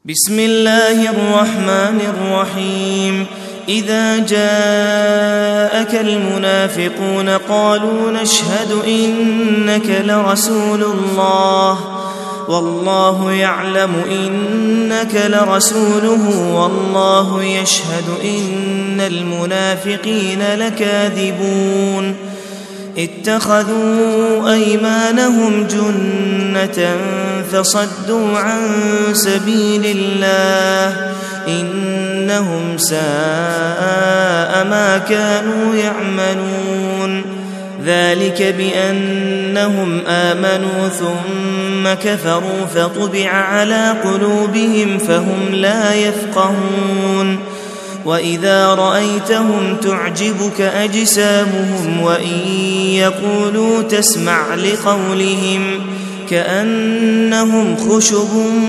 بسم الله الرحمن الرحيم. إذا جاءك المنافقون قالوا نشهد إنك لرسول الله والله يعلم إنك لرسوله والله يشهد إن المنافقين لكاذبون. اتخذوا أيمانهم جنة فصدوا عن سبيل الله إنهم ساء ما كانوا يعملون. ذلك بأنهم آمنوا ثم كفروا فطبع على قلوبهم فهم لا يفقهون. وإذا رأيتهم تعجبك أجسامهم وإن يقولوا تسمع لقولهم كأنهم خشب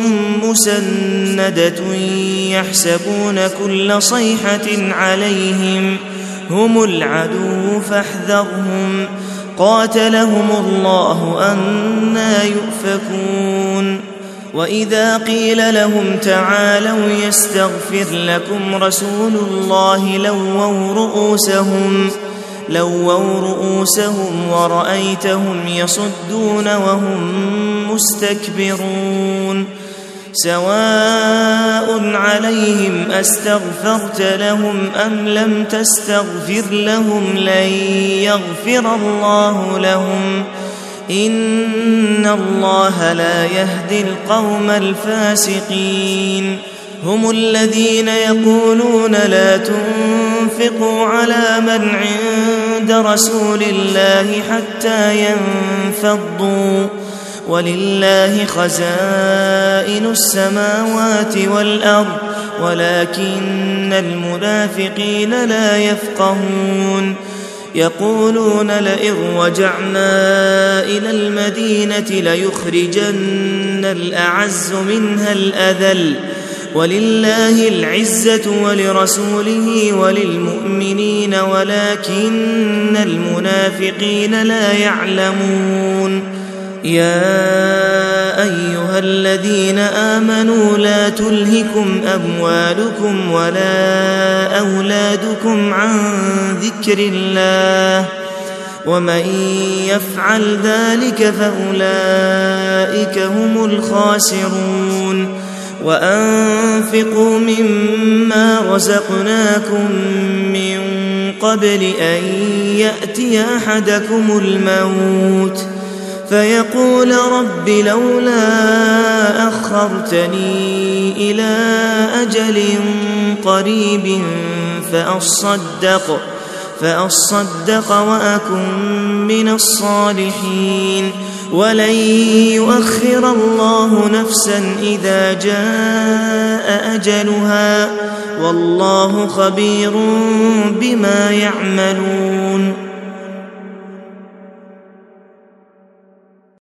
مسندة يحسبون كل صيحة عليهم هم العدو فاحذرهم قاتلهم الله أنى يؤفكون. وإذا قيل لهم تعالوا يستغفر لكم رسول الله لووا رؤوسهم ورأيتهم يصدون وهم مستكبرون. سواء عليهم أستغفرت لهم أم لم تستغفر لهم لن يغفر الله لهم إن الله لا يهدي القوم الفاسقين. هم الذين يقولون لا تنفقوا على من عند رسول الله حتى ينفضوا ولله خزائن السماوات والأرض ولكن المنافقين لا يفقهون. يقولون لئن رجعنا إلى المدينة ليخرجن الأعز منها الأذل ولله العزة ولرسوله وللمؤمنين ولكن المنافقين لا يعلمون. يا أيها الذين آمنوا لا تلهكم أموالكم ولا أولادكم عن ذكر الله ومن يفعل ذلك فأولئك هم الخاسرون. وأنفقوا مما رزقناكم من قبل أن يأتي أحدكم الموت فيقول رب لولا أخرتني إلى أجل قريب فأصدق وأكن من الصالحين ولن يؤخر الله نفسا إذا جاء أجلها والله خبير بما يعملون.